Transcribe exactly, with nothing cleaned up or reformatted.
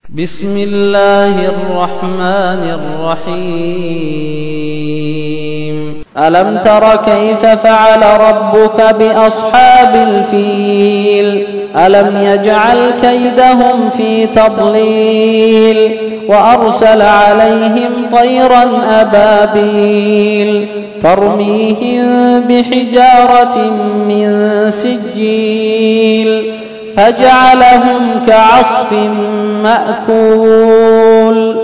بسم الله الرحمن الرحيم. ألم تر كيف فعل ربك بأصحاب الفيل؟ ألم يجعل كيدهم في تضليل وأرسل عليهم طيرا أبابيل ترميهم بحجارة من سجيل فجعلهم كعصف مأكول.